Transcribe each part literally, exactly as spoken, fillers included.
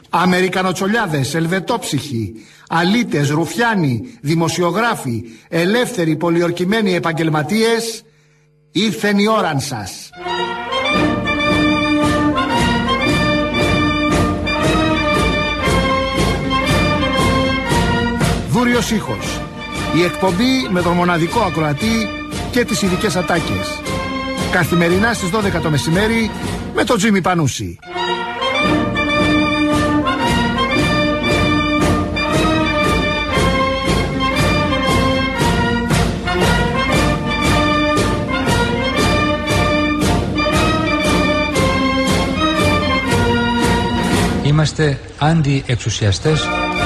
Αμερικανοτσολιάδες, ελβετόψυχοι, αλήτες, ρουφιάνοι, δημοσιογράφοι, ελεύθεροι πολιορκημένοι επαγγελματίες, ήρθεν η ώραν σας. Δούριος ήχος. Η εκπομπή με τον μοναδικό ακροατή και τις ειδικές ατάκες. Καθημερινά στις δώδεκα το μεσημέρι με τον Τζίμι Πανούση. Είμαστε αντιεξουσιαστές.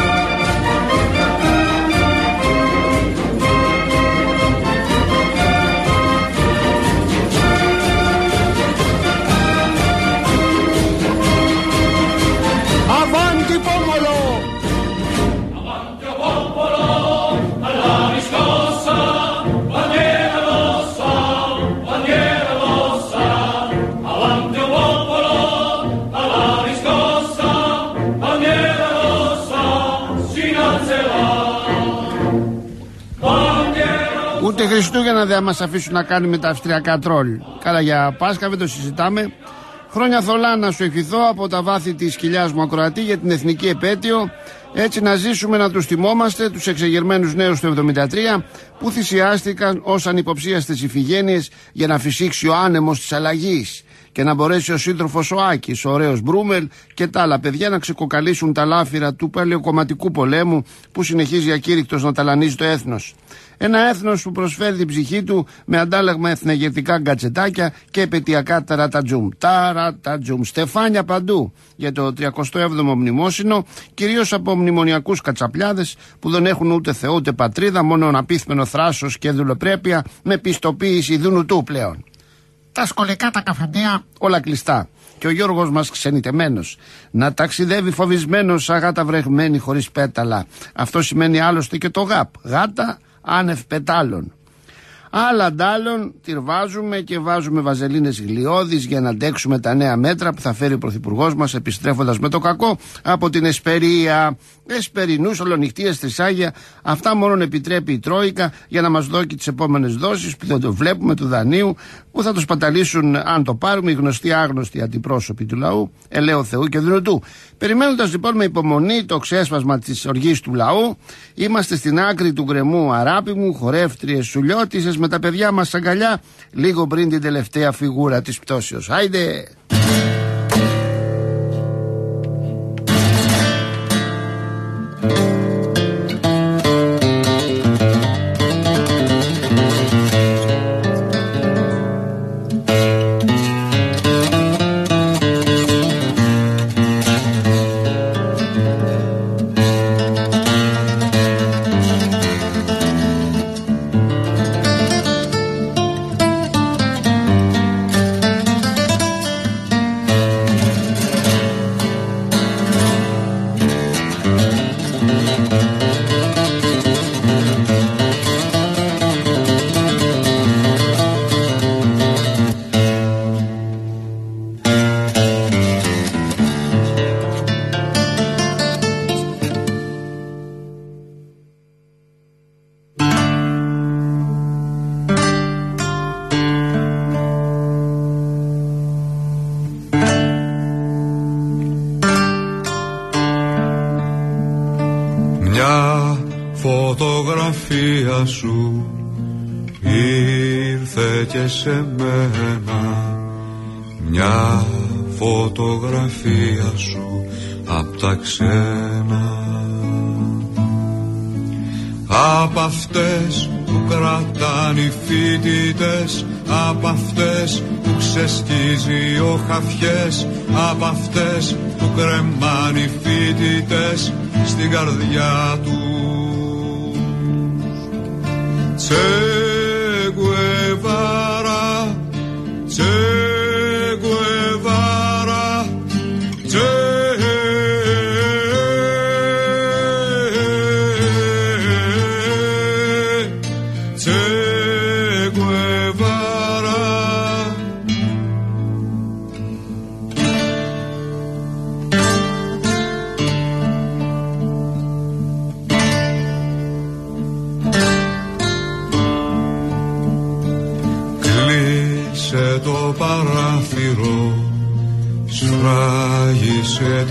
Ούτε Χριστούγεννα δεν μας αφήσουν να κάνουμε τα αυστριακά τρόλ. Καλά, για Πάσχα δεν το συζητάμε. Χρόνια θολά να σου ευχηθώ από τα βάθη της κοιλιάς μου ακροατή για την εθνική επέτειο. Έτσι να ζήσουμε, να τους θυμόμαστε, τους εξεγερμένους νέους του εβδομήντα τρία που θυσιάστηκαν ως ανυποψίαστες ηφηγένειες για να φυσήξει ο άνεμος της αλλαγής και να μπορέσει ο σύντροφος ο Άκης, ο ωραίος Μπρούμελ και τα άλλα παιδιά να ξεκοκαλίσουν τα λάφυρα του παλαιοκομματικού πολέμου που συνεχίζει ακήρυκτος να ταλανίζει το έθνος. Ένα έθνος που προσφέρει την ψυχή του με αντάλλαγμα εθνεγερτικά γκατσετάκια και επαιτειακά ταρατατζούμ. Ταρατατζούμ. Στεφάνια παντού για το τριακοστό έβδομο μνημόσυνο, κυρίως από μνημονιακούς κατσαπλιάδες που δεν έχουν ούτε Θεό ούτε πατρίδα, μόνο αναπίθμενο θράσος και δουλοπρέπεια με πιστοποίηση δουνουτού πλέον. Τα σχολικά, τα καφεντεία, όλα κλειστά. Και ο Γιώργος μας ξενιτεμένος. Να ταξιδεύει φοβισμένος, αγάτα βρεγμένη χωρίς πέταλα. Αυτό σημαίνει άλλωστε και το γαπ. Γάτα άνευ πετάλων. Άλλα αντάλλων τυρβάζουμε και βάζουμε βαζελίνες γλιώδεις για να αντέξουμε τα νέα μέτρα που θα φέρει ο Πρωθυπουργός μας επιστρέφοντας με το κακό από την Εσπερία. Εσπερινούς, ολονυχτίες, τρισάγια. Αυτά μόνον επιτρέπει η Τρόικα για να μας δώσει τις επόμενες δόσεις που δεν το βλέπουμε του δανείου, που θα το σπαταλήσουν αν το πάρουμε οι γνωστοί άγνωστοι αντιπρόσωποι του λαού, ελαίου Θεού και δυνατού. Περιμένοντας λοιπόν με υπομονή το ξέσπασμα της οργής του λαού, είμαστε στην άκρη του γκρεμού, αράπη μου, χορεύτριες σουλιώτισες με τα παιδιά μας αγκαλιά, λίγο πριν την τελευταία φιγούρα της πτώσεως. Άιντε! Φωτογραφία σου ήρθε και σε μένα, μια φωτογραφία σου απ' τα ξένα, απ' αυτές που κρατάνε οι φοιτητές, απ' αυτές που ξεσκίζει ο χαφιές, απ' αυτές που κρεμάνε οι φοιτητές στην καρδιά του. Che Guevara, Che Guevara, Che Che Guevara.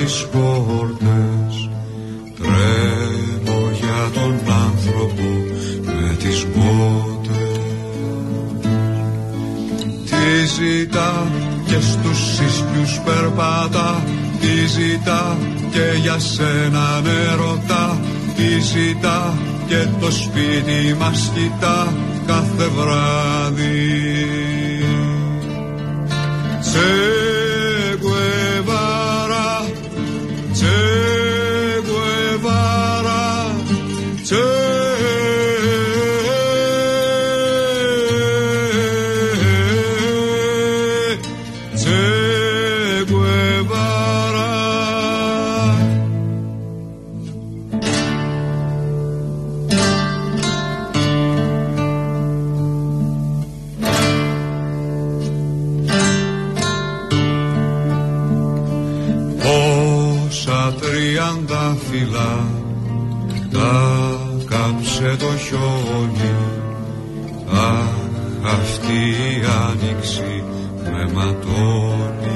τις πόρτες, τρέμω για τον άνθρωπο με τις μπότες. Τι ζητά και στους ίσπιους περπατά, τι ζητά και για σένα νερωτά, τι ζητά και το σπίτι μας κοιτά κάθε βράδυ. Che Guevara, Che Guevara, Che Che Guevara. Τριαντάφυλλα τα κάψε το χιόνι, αχ, αυτή η άνοιξη με ματώνει.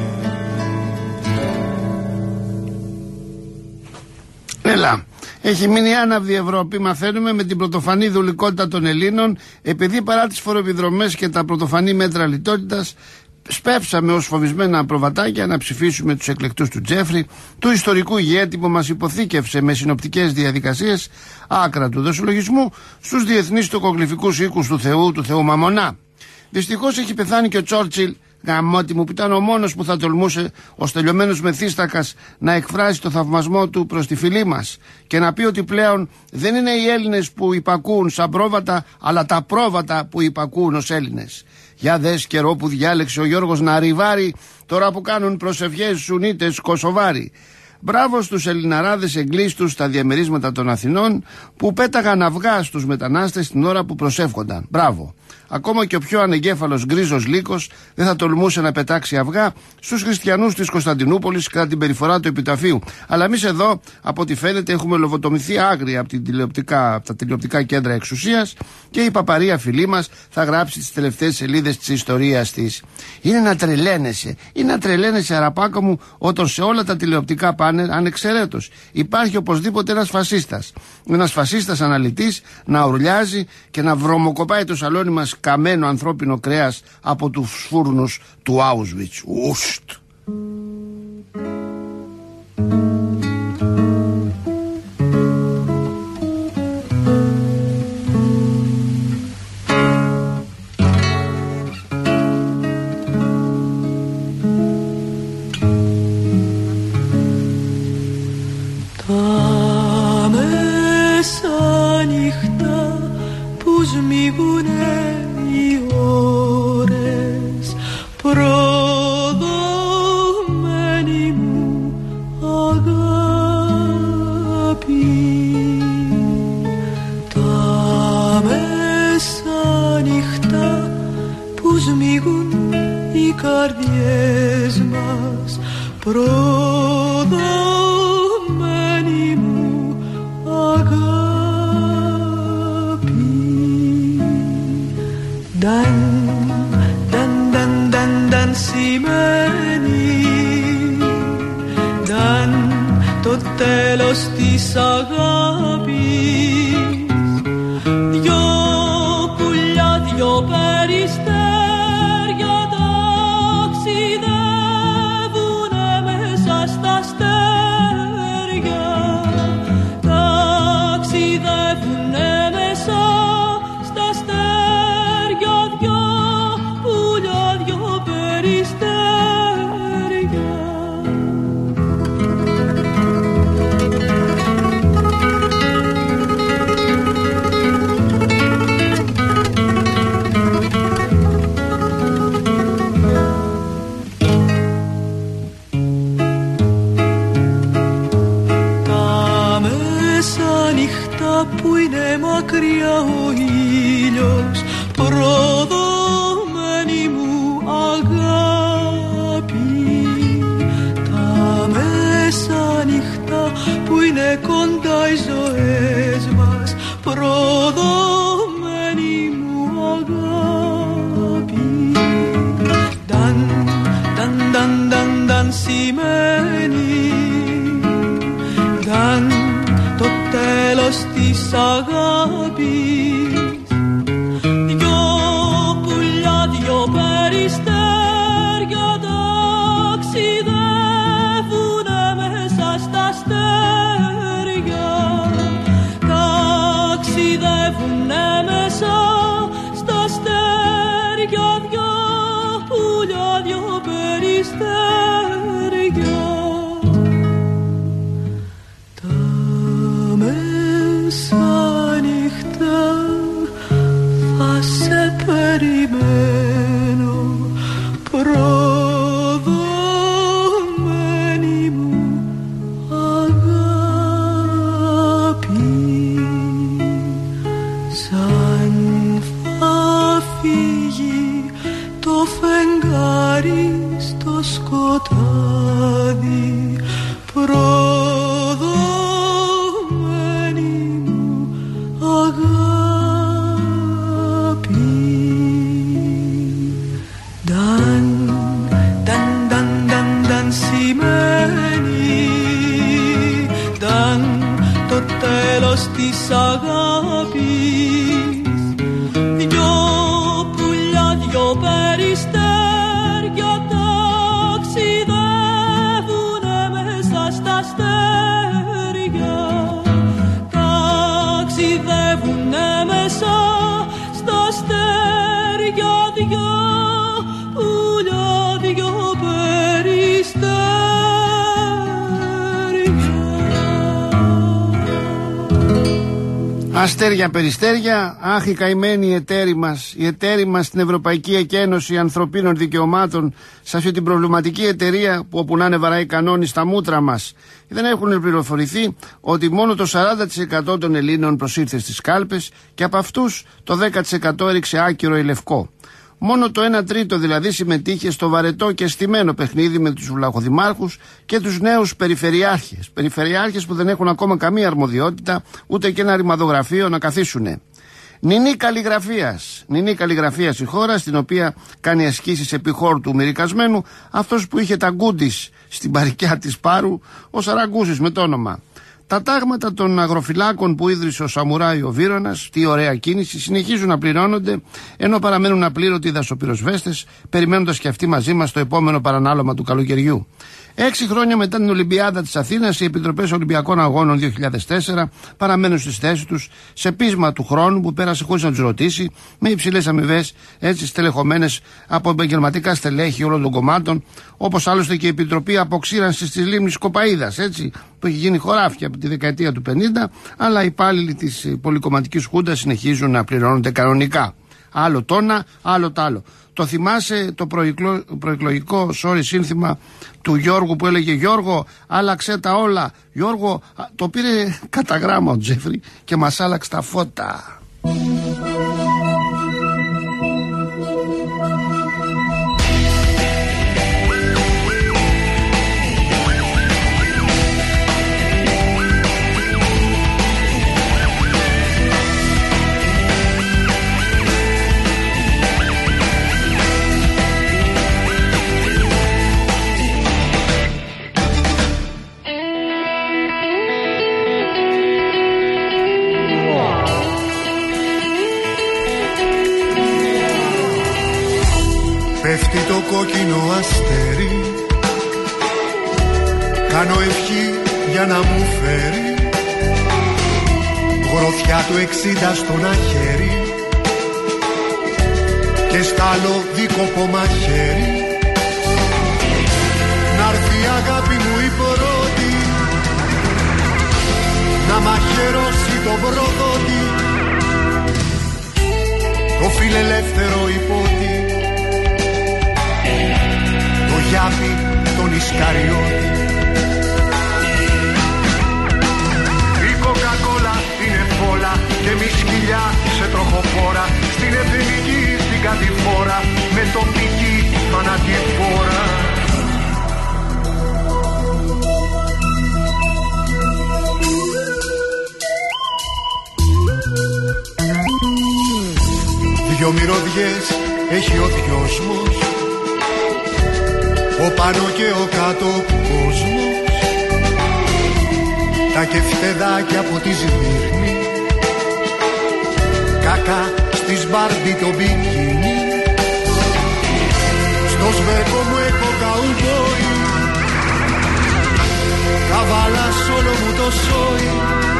Έλα, έχει μείνει άναυδη η Ευρώπη, μαθαίνουμε, με την πρωτοφανή δουλικότητα των Ελλήνων, επειδή παρά τις φοροεπιδρομές και τα πρωτοφανή μέτρα λιτότητας, σπεύσαμε ως φοβισμένα προβατάκια να ψηφίσουμε τους εκλεκτούς του Τζέφρι, του ιστορικού ηγέτη που μας υποθήκευσε με συνοπτικές διαδικασίες άκρα του δοσολογισμού στους διεθνείς τοκογλυφικούς οίκους του Θεού, του Θεού Μαμονά. Δυστυχώς έχει πεθάνει και ο Τσόρτσιλ, γαμώτη μου, που ήταν ο μόνος που θα τολμούσε ως τελειωμένος μεθύστακας να εκφράσει το θαυμασμό του προς τη φυλή μας και να πει ότι πλέον δεν είναι οι Έλληνες που υπακούουν σαν πρόβατα, αλλά τα πρόβατα που υπακούουν ως Έλληνες. Για δες καιρό που διάλεξε ο Γιώργος να ριβάρει, τώρα που κάνουν προσευχές Σουνίτες Κωσοβάροι. Μπράβο στους Ελληναράδες εγκλήστους στα διαμερίσματα των Αθηνών που πέταγαν αυγά στους μετανάστες την ώρα που προσεύχονταν. Μπράβο. Ακόμα και ο πιο ανεγκέφαλος γκρίζος λύκος δεν θα τολμούσε να πετάξει αυγά στους χριστιανούς της Κωνσταντινούπολης κατά την περιφορά του επιταφείου. Αλλά εμείς εδώ, από ό,τι φαίνεται, έχουμε λοβοτομηθεί άγρια από, την τηλεοπτικά, από τα τηλεοπτικά κέντρα εξουσίας και η παπαρία φιλή μας θα γράψει τις τελευταίες σελίδες της ιστορίας της. Είναι να τρελαίνεσαι, είναι να τρελαίνεσαι, αραπάκο μου, όταν σε όλα τα τηλεοπτικά πάνε ανεξαιρέτως υπάρχει οπωσδήποτε ένας φασίστας. Ένας φασίστας αναλυτής να ουρλιάζει και να βρωμοκοπάει το σαλόνι μας καμένο ανθρώπινο κρέας από τους φούρνους του Auschwitz. Ουστ. Τα μεσάνυχτα που σμίγουνε οι ώρες, προδομένη μου αγάπη. Τα μεσάνυχτα που σμίγουν οι καρδιές μας, προδομένη μου αγάπη. Νταν, νταν, νταν, νταν, νταν σημαίνει, νταν το τέλος της αγάπης. Δυο πουλιά, δυο περιστέρια ταξιδεύουνε μέσα στα αστέρια, ταξιδεύουνε μέσα στα αστέρια, δυο πουλιά, δυο περιστέρια. Που είναι μακριά ο ήλιος, προδομένη μου αγάπη. Τα μεσάνυχτα που είναι κοντά οι ζωές μας, προδομένη μου αγάπη. Νταν, νταν, νταν, νταν, νταν σημαίνει, της αγάπης. Δυο πουλιά, δυο περιστέρια ταξιδεύουνε μέσα στα αστέρια. Ταξιδεύουνε μέσα στα αστέρια, δυο πουλιά, δυο περιστέρια. Τα μεσάνυχτα θα σε περιμένω, προδομένη μου αγάπη. Σαν θα φύγει το φεγγάρι στο σκοτάδι, προδομένη μου αγάπη. Νταν, νταν, νταν, νταν, νταν σημαίνει, νταν το τέλος της αγάπης. Δυο πουλιά, δυο περιστέρια ταξιδεύουνε μέσα στα αστέρια. Ταξιδεύουνε μέσα στα αστέρια, δυο πουλιά, δυο περιστέρια. Αστέρια περιστέρια, αχ οι καημένοι εταίροι μας, οι εταίροι μας στην Ευρωπαϊκή Εκένωση Ανθρωπίνων Δικαιωμάτων, σε αυτή την προβληματική εταιρεία που όπου να είναι βαράει κανόνι στα μούτρα μας. Δεν έχουν πληροφορηθεί ότι μόνο το σαράντα τοις εκατό των Ελλήνων προσήλθε στις κάλπες και από αυτούς το δέκα τοις εκατό έριξε άκυρο ή λευκό. Μόνο το ένα τρίτο δηλαδή συμμετείχε στο βαρετό και στημένο παιχνίδι με τους βλαχοδημάρχους και τους νέους περιφερειάρχες. Περιφερειάρχες που δεν έχουν ακόμα καμία αρμοδιότητα, ούτε και ένα ρημαδογραφείο να καθίσουνε. Νινή καλλιγραφίας. Νινή καλλιγραφίας η χώρα, στην οποία κάνει ασκήσεις επί χόρτου μερικασμένου αυτός που είχε τα γκούντις στην παρικιά της Πάρου, ο Σαραγκούσης με το όνομα. Τα τάγματα των αγροφυλάκων που ίδρυσε ο Σαμουράι ο Βύρονας, τι ωραία κίνηση, συνεχίζουν να πληρώνονται, ενώ παραμένουν απλήρωτοι οι δασοπυροσβέστες, περιμένοντας και αυτοί μαζί μας το επόμενο παρανάλωμα του καλοκαιριού. Έξι χρόνια μετά την Ολυμπιάδα της Αθήνας, οι Επιτροπές Ολυμπιακών Αγώνων δύο χιλιάδες τέσσερα παραμένουν στις θέσεις τους, σε πείσμα του χρόνου που πέρασε χωρίς να τους ρωτήσει, με υψηλές αμοιβές, έτσι στελεχωμένες από επαγγελματικά στελέχη όλων των κομμάτων, όπως άλλωστε και η Επιτροπή Αποξήρανσης της Λίμνης Κοπαΐδας, έτσι, που έχει γίνει χωράφια από τη δεκαετία του πενήντα, αλλά οι υπάλληλοι της πολυκομματικής χούντας συνεχίζουν να πληρώνονται κανονικά. Άλλο τόνα, άλλο τ' άλλο. Το θυμάσαι το προεκλο... προεκλογικό sorry, σύνθημα του Γιώργου που έλεγε «Γιώργο, άλλαξε τα όλα». Γιώργο, το πήρε κατά γράμμα ο Τζέφρι και μας άλλαξε τα φώτα. Πέφτει το κόκκινο αστέρι, κάνω ευχή για να μου φέρει γροθιά του εξήντα στον αχέρι και στάλο δίκοπο μαχαίρι. Να'ρθεί η αγάπη μου η πρώτη, να μαχαιρώσει το προδότη, το φιλελεύθερο υπότι, το γιάπη τον Ισκαριώτη. Η κοκακόλα είναι φόλα και μη σκυλιά σε τροχοφόρα, στην εθνική στην κατηφόρα με τοπική φανατηφόρα. Δυο μυρωδιές έχει ο δυόσμος, ο πάνω και ο κάτω κόσμος, τα κεφτεδάκια από τη Σμύρνη Κάκα στις Μπάρμπι το μπικίνι, στο σβέρκο μου έχω καουμπόι, καβάλα σ' όλο μου το σόι,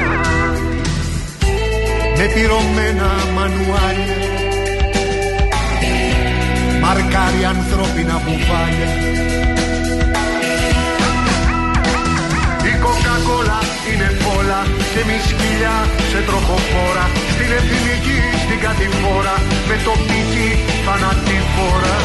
με πυρωμένα μανουάλια, μαρκάρει ανθρώπινα μπουφάλια. Η κοκακόλα είναι φόλα και μη σκυλιά σε τροχοφόρα, στην εθνική στην κατηφόρα, με το πίκι θανατηφόρα.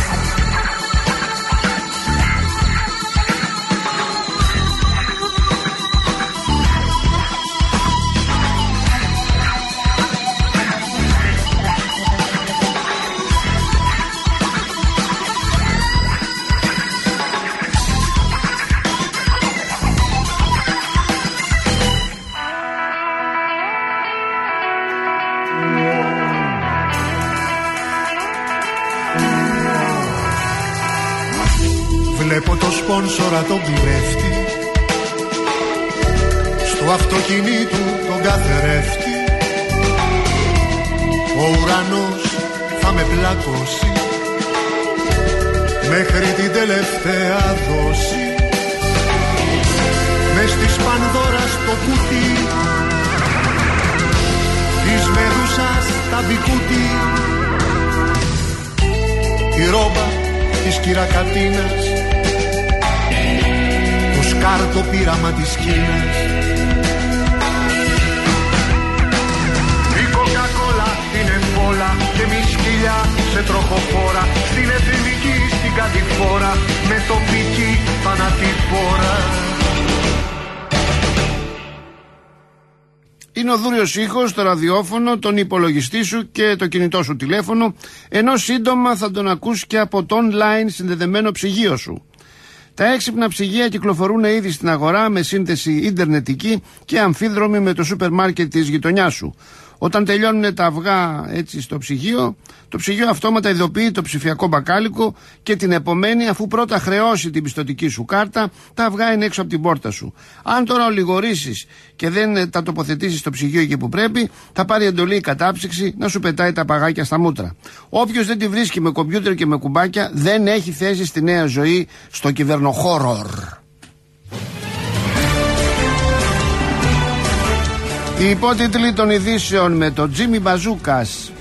Βλέπω το σπόνσορα τον κλέφτη, στο αυτοκίνητο τον καθρέφτη. Ο ουρανός θα με πλακώσει μέχρι την τελευταία δόση. Μες της Πανδώρας το κουτί, της Μέδουσας τα μπικούτι, η ρόμπα της Κυρακατίνας, το σκάρτο πείραμα της Κίνας. Η κοκακόλα είναι φόλα και μη σκυλιά σε τροχοφόρα, στην εθνική στην κατηφόρα, με το πικί θανατηφόρα. Είναι ο δούριος ήχος, το ραδιόφωνο, τον υπολογιστή σου και το κινητό σου τηλέφωνο, ενώ σύντομα θα τον ακούς και από το online συνδεδεμένο ψυγείο σου. Τα έξυπνα ψυγεία κυκλοφορούν ήδη στην αγορά με σύνθεση ιντερνετική και αμφίδρομη με το σούπερ μάρκετ της γειτονιάς σου. Όταν τελειώνουν τα αυγά έτσι στο ψυγείο, το ψυγείο αυτόματα ειδοποιεί το ψηφιακό μπακάλικο και την επομένη, αφού πρώτα χρεώσει την πιστωτική σου κάρτα, τα αυγά είναι έξω από την πόρτα σου. Αν τώρα ολιγορήσεις και δεν τα τοποθετήσεις στο ψυγείο εκεί που πρέπει, θα πάρει εντολή η κατάψυξη να σου πετάει τα παγάκια στα μούτρα. Όποιος δεν τη βρίσκει με κομπιούτερ και με κουμπάκια δεν έχει θέση στη νέα ζωή στο κυβερνοχόρορ. Οι υπότιτλοι των ειδήσεων με τον Τζίμι Μπαζούκας.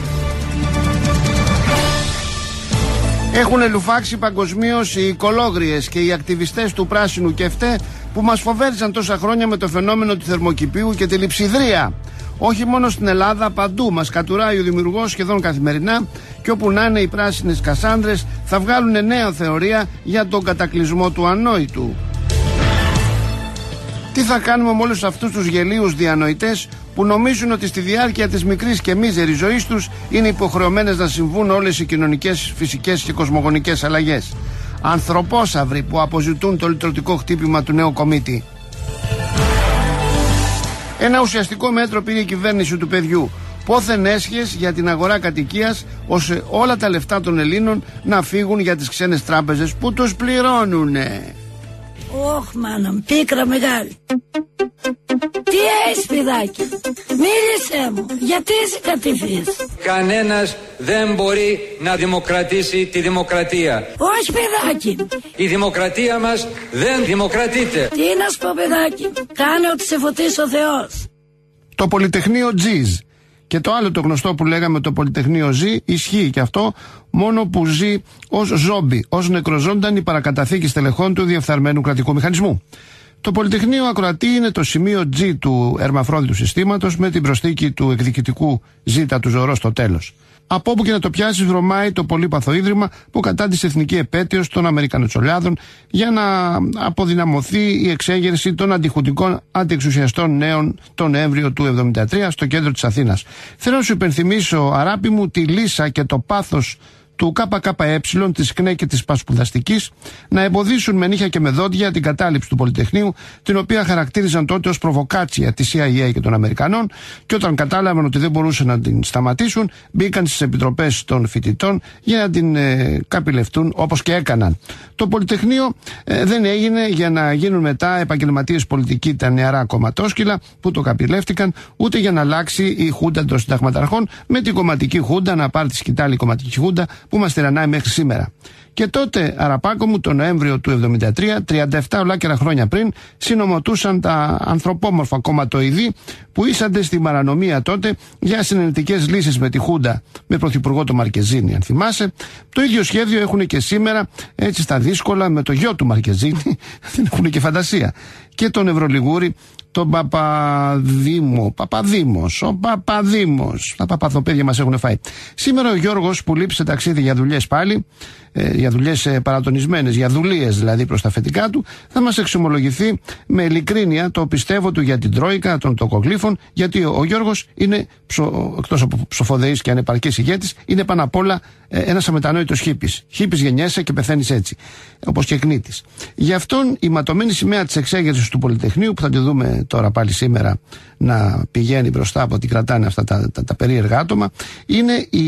Έχουν λουφάξει παγκοσμίως οι οικολόγριες και οι ακτιβιστές του πράσινου κεφτέ που μας φοβέριζαν τόσα χρόνια με το φαινόμενο του θερμοκηπίου και τη λειψιδρία. Όχι μόνο στην Ελλάδα, παντού μας κατουράει ο δημιουργός σχεδόν καθημερινά και όπου να είναι οι πράσινες κασάνδρες θα βγάλουν νέα θεωρία για τον κατακλυσμό του ανόητου. Τι θα κάνουμε με όλους αυτούς τους γελίους διανοητές που νομίζουν ότι στη διάρκεια της μικρής και μίζερης ζωής τους είναι υποχρεωμένες να συμβούν όλες οι κοινωνικές, φυσικές και κοσμογονικές αλλαγές. Ανθρωπόσαυροι που αποζητούν το λυτρωτικό χτύπημα του νέου κομίτη. Ένα ουσιαστικό μέτρο πήρε η κυβέρνηση του παιδιού. Πόθεν έσχες για την αγορά κατοικίας, ώστε όλα τα λεφτά των Ελλήνων να φύγουν για τις ξένες τράπεζες που τους πληρώνουνε. Ωχ, μάνα μου, πίκρα μεγάλη. Τι έχεις, παιδάκι? Μίλησέ μου, γιατί είσαι κατηφής? Κανένας δεν μπορεί να δημοκρατήσει τη δημοκρατία. Όχι, παιδάκι. Η δημοκρατία μας δεν δημοκρατείται. Τι να σου πω, παιδάκι? Κάνε ό,τι σε φωτίσει ο Θεός. Το Πολυτεχνείο Τζιζ. Και το άλλο το γνωστό που λέγαμε το Πολυτεχνείο Ζ ισχύει και αυτό, μόνο που ζει ως ζόμπι, ως νεκροζώντανη παρακαταθήκη στελεχών του διεφθαρμένου κρατικού μηχανισμού. Το Πολυτεχνείο ακροατή είναι το σημείο G του ερμαφρόντιτου συστήματος με την προσθήκη του εκδικητικού Ζ του Ζωρό στο τέλος. Από όπου και να το πιάσεις βρωμάει το πολύπαθο ίδρυμα που κατάντησε εθνική επέτειος των Αμερικανοτσολιάδων για να αποδυναμωθεί η εξέγερση των αντιχουντικών αντιεξουσιαστών νέων τον Νοέμβριο του εβδομήντα τρία στο κέντρο της Αθήνας. Θέλω να σου υπενθυμίσω, αγάπη μου, τη λύσα και το πάθος του ΚΚΕ, της ΚΝΕ και της Πασπουδαστικής να εμποδίσουν με νύχια και με δόντια την κατάληψη του Πολυτεχνείου, την οποία χαρακτήριζαν τότε ως προβοκάτσια της σι άι έι και των Αμερικανών, και όταν κατάλαβαν ότι δεν μπορούσαν να την σταματήσουν, μπήκαν στις επιτροπές των φοιτητών για να την ε, καπηλευτούν, όπως και έκαναν. Το Πολυτεχνείο ε, δεν έγινε για να γίνουν μετά επαγγελματίες πολιτικοί τα νεαρά κομματόσκυλα που το καπηλεύτηκαν, ούτε για να αλλάξει η χούντα των συνταγματαρχών με την κομματική χούντα να πάρει τη σκητάλη κομματική χούντα που μας τυραννάει μέχρι σήμερα. Και τότε, Αραπάκο μου, τον Νοέμβριο του εβδομήντα τρία, τριάντα επτά ολάκερα χρόνια πριν, συνομωτούσαν τα ανθρωπόμορφα κομματοειδή που ήσανται στη παρανομία τότε για συνενετικές λύσεις με τη Χούντα, με πρωθυπουργό τον Μαρκεζίνη, αν θυμάσαι. Το ίδιο σχέδιο έχουν και σήμερα, έτσι στα δύσκολα, με το γιο του Μαρκεζίνη, δεν έχουν και φαντασία. Και τον Ευρωλιγούρη, τον Παπαδήμο, Παπαδήμος, ο Παπαδήμος. Τα παπαθοπέδια μας έχουν φάει. Σήμερα ο Γιώργος που λείπει σε ταξίδι για δουλειές πάλι, ε, για δουλειές ε, παρατονισμένες, για δουλείες δηλαδή προς τα αφεντικά του, θα μας εξομολογηθεί με ειλικρίνεια το πιστεύω του για την Τρόικα των τοκογλύφων, γιατί ο, ο Γιώργος είναι, ψο, εκτός από ψοφοδεής και ανεπαρκής ηγέτης, είναι πάνω απ' όλα ε, ένας αμετανόητος χίπης. Χίπης γεννιέσαι και πεθαίνεις έτσι, όπως και κνήτης. Γι' αυτόν η ματωμένη σημαία της εξέγερσης του Πολυτεχνείου, που θα τη δούμε τώρα πάλι σήμερα να πηγαίνει μπροστά από ό,τι κρατάνε αυτά τα, τα, τα περίεργα άτομα, είναι η,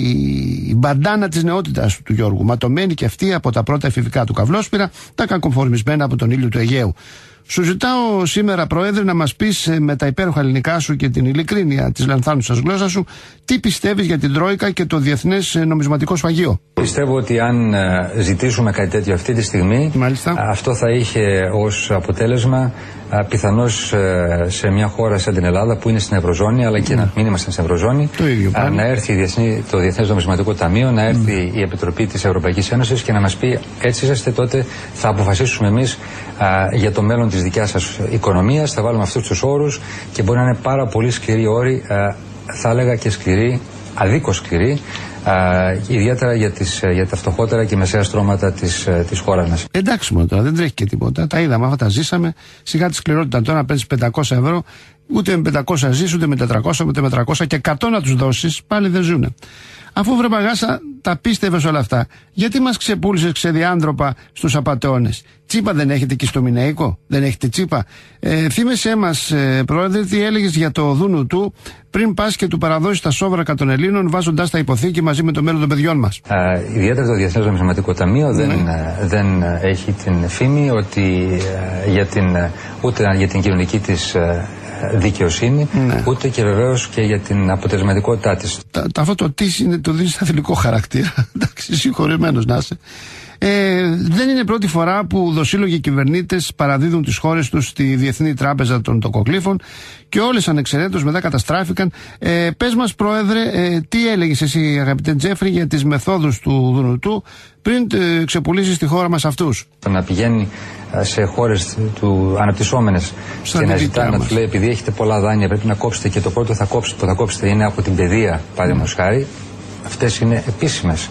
η μπαντάνα της νεότητας του Γιώργου, ματωμένη και αυτή από τα πρώτα εφηβικά του καυλόσπυρα, τα κακοφορμισμένα από τον ήλιο του Αιγαίου. Σου ζητάω σήμερα, Πρόεδρε, να μας πεις με τα υπέροχα ελληνικά σου και την ειλικρίνεια της λανθάνουσας γλώσσας σου, τι πιστεύεις για την Τρόικα και το Διεθνές Νομισματικό Σφαγείο. Πιστεύω ότι αν ζητήσουμε κάτι τέτοιο αυτή τη στιγμή, μάλιστα, αυτό θα είχε ως αποτέλεσμα πιθανώς σε μια χώρα σαν την Ελλάδα που είναι στην Ευρωζώνη, αλλά και mm. να μην είμαστε στην Ευρωζώνη, να έρθει η Διεθνή, το Διεθνές Νομισματικό Ταμείο, να έρθει mm. η Επιτροπή της Ευρωπαϊκής Ένωσης και να μας πει έτσι είσαστε, τότε θα αποφασίσουμε εμείς α, για το μέλλον της δικιάς σας οικονομίας, θα βάλουμε αυτούς τους όρους και μπορεί να είναι πάρα πολύ σκληροί όροι, α, θα έλεγα και σκληροί, αδίκως σκληροί, Uh, ιδιαίτερα για, τις, για τα φτωχότερα και μεσαία στρώματα της, της χώρας μας. Εντάξει μόνο τώρα, δεν τρέχει και τίποτα. Τα είδαμε, αυτά τα ζήσαμε. Σιγά τη σκληρότητα τώρα να παίρνεις πεντακόσια ευρώ, ούτε με πεντακόσια ζεις, ούτε με τετρακόσια, ούτε με τριακόσια και εκατό να τους δώσεις, πάλι δεν ζουνε. Αφού βρε Παγάσα τα πίστευες όλα αυτά, γιατί μας ξεπούλησες ξεδιάντροπα στους απατεώνες? Τσίπα δεν έχετε εκεί στο Μινέικο? Δεν έχετε τσίπα? Ε, θύμεσέ μας, ε, Πρόεδρε, τι έλεγες για το δούνου του πριν πας και του παραδώσεις τα σόβρακα των Ελλήνων, βάζοντας τα υποθήκη μαζί με το μέλλον των παιδιών μας. Uh, ιδιαίτερα το Διεθνές Νομισματικό Ταμείο δεν, uh, δεν uh, έχει την φήμη ότι uh, για την, uh, ούτε για την κοινωνική της uh, δικαιοσύνη, ναι, ούτε και βεβαίως και για την αποτελεσματικότητά της. Τα, τα, αυτό το τι είναι, το δίνει στα θηλυκό χαρακτήρα. Εντάξει, συγχωρεμένος να είσαι. Ε, δεν είναι πρώτη φορά που δοσύλλογοι κυβερνήτες παραδίδουν τις χώρες τους στη Διεθνή Τράπεζα των Τοκογλύφων και όλες ανεξαιρέτως μετά καταστράφηκαν. Ε, πες μας, Πρόεδρε, ε, τι έλεγες εσύ, αγαπητέ Τζέφρι, για τις μεθόδους του Δουνουτού πριν ε, ξεπουλήσεις τη χώρα μας αυτούς? Το να πηγαίνει σε χώρες του αναπτυσσόμενες και να ζητά να του λέει, επειδή έχετε πολλά δάνεια πρέπει να κόψετε, και το πρώτο θα κόψετε, που θα κόψετε είναι από την παιδεία, παραδείγματος χάρη. Αυτές είναι επίσημες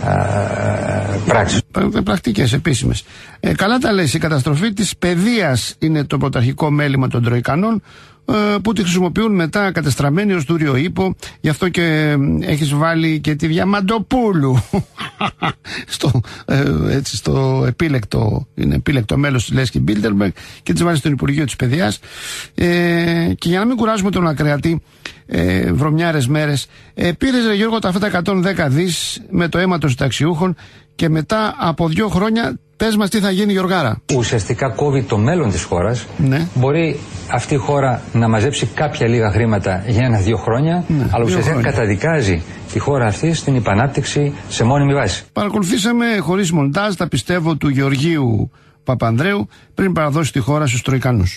πράξεις. Πρακτικές, επίσημες. Ε, καλά τα λες, η καταστροφή της παιδείας είναι το πρωταρχικό μέλημα των Τροϊκανών, ε, που τη χρησιμοποιούν μετά κατεστραμμένη ως δούριο ύπο. Γι' αυτό και ε, έχεις βάλει και τη Διαμαντοπούλου στο, ε, έτσι, στο επίλεκτο, είναι επίλεκτο μέλος της Λέσκη Μπίλτερμπεργκ και της βάζεις στον Υπουργείο της Παιδείας. Ε, και για να μην κουράζουμε τον ακροατή ε, βρωμιάρες μέρες, ε, πήρες, ρε Γιώργο, τα αυτά τα εκατόν δέκα δις με το αίμα των συνταξιούχων και μετά από δύο χρόνια πες μας τι θα γίνει, Γιωργάρα. Ουσιαστικά κόβει το μέλλον της χώρας. Ναι. Μπορεί αυτή η χώρα να μαζέψει κάποια λίγα χρήματα για ένα-δύο χρόνια, ναι, αλλά ουσιαστικά καταδικάζει τη χώρα αυτή στην υπανάπτυξη σε μόνιμη βάση. Παρακολουθήσαμε χωρίς μοντάζ τα πιστεύω του Γεωργίου Παπανδρέου πριν παραδώσει τη χώρα στους Τροϊκανούς.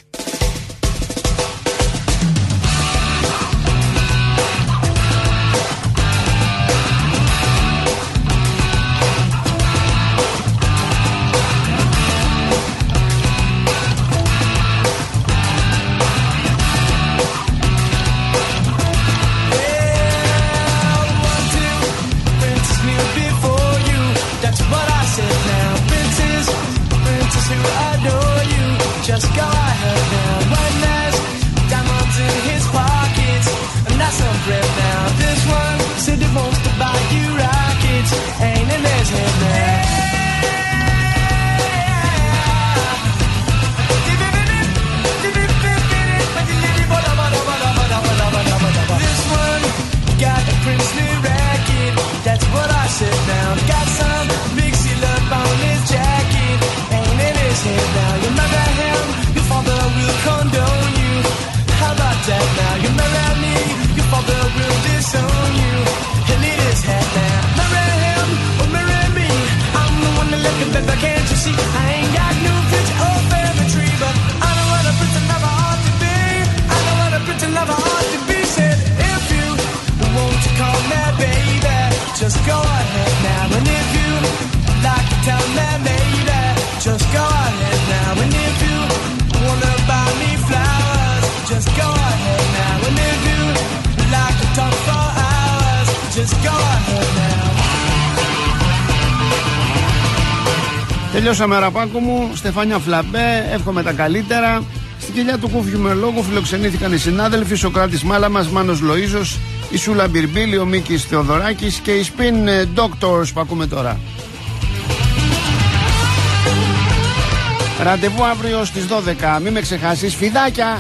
Just go ahead. Τελειώσαμε, Αραπάκο μου. Στεφάνια Φλαμπέ, εύχομαι τα καλύτερα. Στην κοιλιά του Κούφιου με λόγο φιλοξενήθηκαν οι συνάδελφοι Σοκράτης Μάλαμας, Μάνος Λοΐζος, η Σούλα Μπιρμπίλη, ο Μίκης Θεοδωράκης και οι Spin Doctors που ακούμε τώρα. Ραντεβού αύριο στις δώδεκα. Μην με ξεχάσεις, φιδάκια!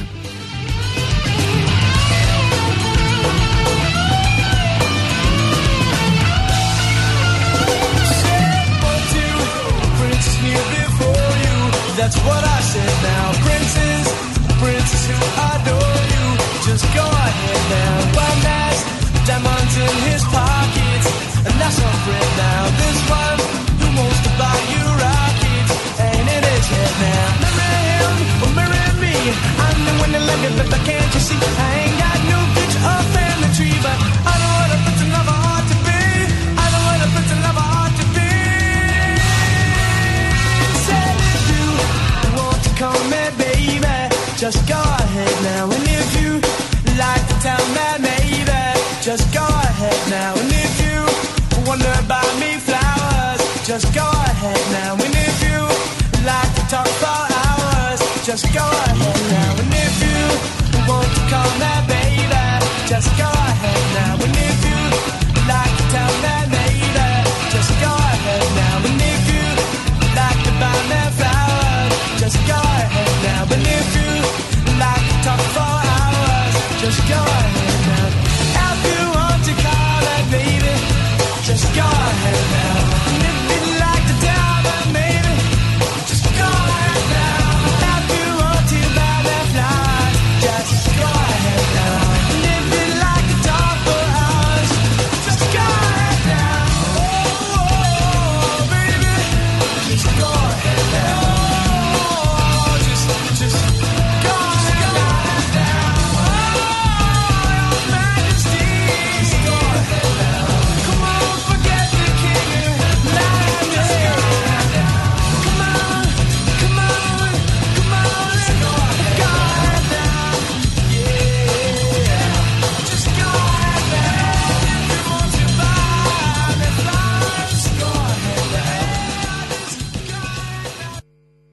That's what I said now. Princes, princes who adore you. Just go ahead now. One has diamonds in his pockets, and that's our friend now. This one who wants to buy you rockets, ain't in his head now. Marry him or marry me. I'm the one that like it, but can't you see? I ain't got no picture or family tree, but I know what a prince and lover ought to be. I know what a prince and lover ought to be. Said if you want to call me baby, just go ahead now. And if you like to tell me maybe, just go ahead now. And if you wonder about me flowers, just go ahead now. And if you like to talk for hours, just go ahead now.